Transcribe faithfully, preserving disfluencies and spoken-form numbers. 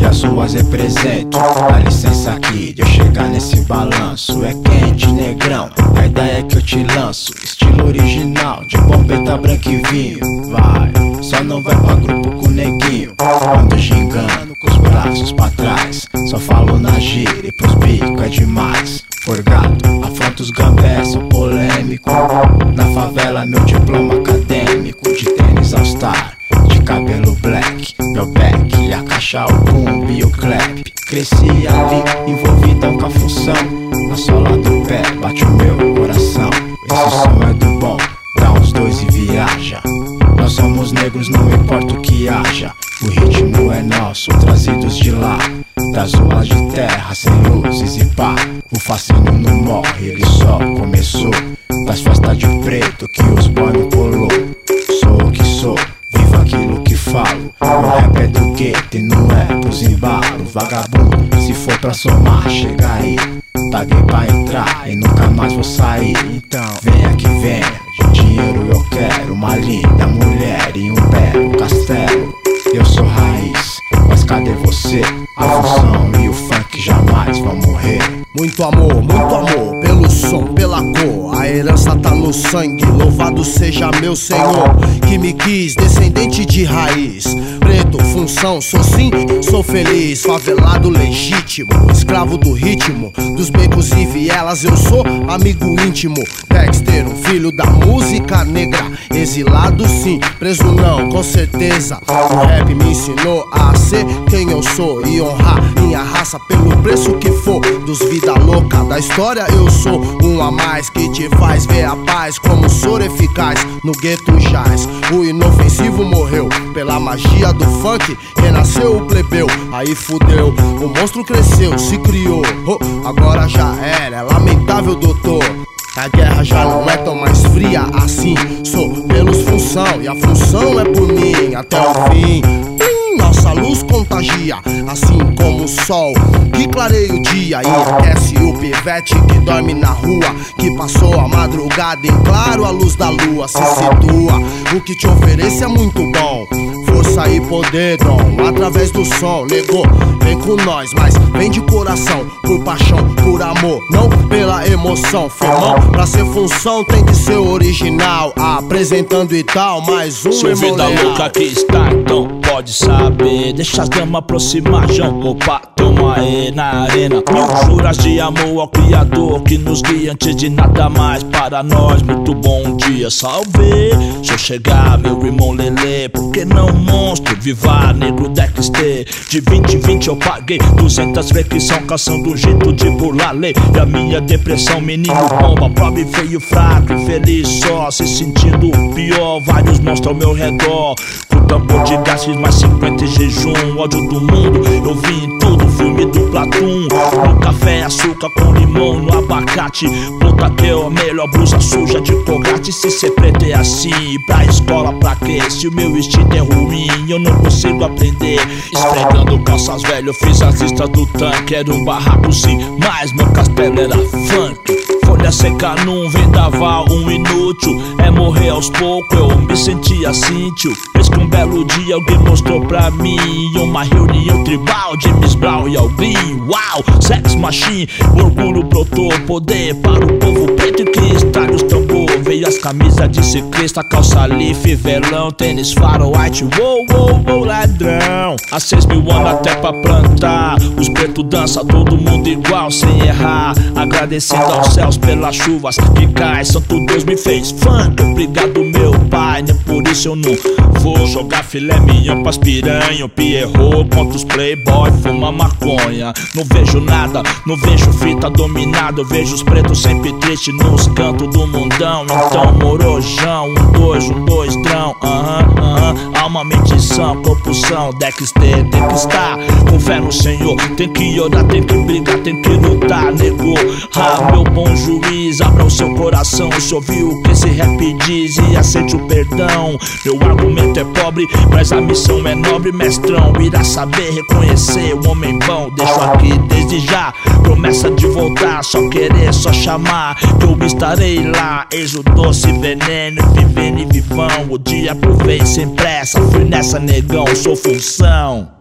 das ruas represento. Dá licença aqui de eu chegar nesse balanço. É quente, negrão, a ideia é que eu te lanço. Estilo original, de bombeta, branco e vinho. Vai, só não vai pra grupo com neguinho. Ando gingando com os braços pra trás. Só falo na gíria e pros bicos é demais. Forgado, afronta os gambés, sou polêmico. Na favela meu diploma acadêmico. De tênis All Star, de cabelo black. Meu back, a caixa, o boom e o clap. Cresci ali, envolvidão com a função. Na sola do pé, bate o meu coração. Esse som é do bom, dá uns dois e viaja. Nós somos negros, não importa o que haja. O ritmo é nosso, trazidos de lá. Das ruas de terra, sem luzes e pá. O fascínio não morre, ele só começou. Das festas de preto que os boy não colou. Sou o que sou, vivo aquilo que falo. Meu rap é do gueto e não é pros embalos. Vagabundo, se for pra somar, chega aí. Paguei pra entrar e nunca mais vou sair. Então venha que venha, de dinheiro eu quero. Uma linda mulher e um belo castelo. Eu sou raiz, mas cadê você? A função e o funk jamais vão morrer. Muito amor, muito amor, pelo som, pela cor. A herança tá no sangue, louvado seja meu Senhor, que me quis, descendente de raiz. Preto, função, sou sim, sou feliz. Favelado legítimo, escravo do ritmo. Dos becos e vielas eu sou amigo íntimo. Dexter, um filho da música negra. Exilado sim, preso não, com certeza. O rap me ensinou a ser quem eu sou e honrar minha raça pelo preço que for. Dos vida louca da história eu sou um a mais, que te faz ver a paz como soro eficaz. No gueto jaz, o inofensivo morreu. Pela magia do funk renasceu o plebeu. Aí fudeu, o monstro cresceu, se criou. Oh, agora já era, é lamentável doutor. A guerra já não é tão mais fria assim. Sou pelos função e a função é por mim até o fim. Nossa luz contagia, assim como o sol que clareia o dia e aquece o pivete que dorme na rua, que passou a madrugada em claro a luz da lua. Se situa, o que te ofereço é muito bom. Força e poder, dom, através do som. Negou, vem com nós, mas vem de coração. Por paixão, por amor, não pela emoção. Firmão, pra ser função tem que ser original. Apresentando e tal, mais um Sou vida louca que está, então pode saber. Deixa as damas aproximar, João. Opa, toma aí na arena. Mil juras de amor ao Criador que nos guia antes de nada mais para nós. Muito bom dia, salve. Se eu chegar, meu irmão Lelê, por que não monstro? Viva negro Dexter. De vinte em vinte eu paguei duzentas vezes que são caçando um jeito de burlar a lei. E a minha depressão, menino bomba, pobre, feio, fraco, infeliz só, se sentindo pior. Vários monstros ao meu redor, com tambor de gás, fiz mais cinquenta em jejum. Ódio do mundo, eu vi em tudo, filme do Platum. No café, açúcar com limão, no abacate. Puta que é a melhor blusa suja de Colgate. Se ser preto é assim, pra escola pra quê? Se o meu instinto é ruim, eu não consigo aprender. Esfregando calças velho, fiz as listas do tanque. Era um barraco sim, mas meu castelo era funk. Folha seca num vendaval, um inútil. É morrer aos poucos, eu me senti assim, tio. Eis que um belo dia alguém mostrou pra mim uma reunião tribal de Miss Brown e Alvin. Uau, sex machine, orgulho brotou. Poder para o povo preto que está nos tambor. Veio as camisas de ciclista, calça leaf, velão, tênis faro, white, uou, uou, uou, ladrão. Há seis mil anos até pra plantar. Os pretos dançam, todo mundo igual, sem errar. Agradecendo aos céus pelas chuvas que caem. Santo Deus me fez funk, obrigado meu pai. Nem por isso eu não vou jogar filé mignon pras piranha. O Pierrot contra os playboy, fuma maconha. Não vejo nada, não vejo fita dominada. Eu vejo os pretos sempre tristes nos cantos do mundão. Então morojão, um dois, um dois drão. Aham, uh aham, -huh, uh -huh. Alma, mendição, compulsão. Dexter tem que estar com fé no Senhor. Tem que orar, tem que brigar, tem que lutar, negou. Ah, meu bom juiz, abra o seu coração. Se ouviu o que esse rap diz e aceite o perdão. Meu argumento é pobre, mas a missão é nobre, mestrão. Irá saber reconhecer o homem bom. Deixo aqui desde já promessa de voltar. Só querer, só chamar, que eu estarei lá. Eis o doce veneno, vivendo e vivão. O dia por vez sem pressa, fui nessa negão, sou função.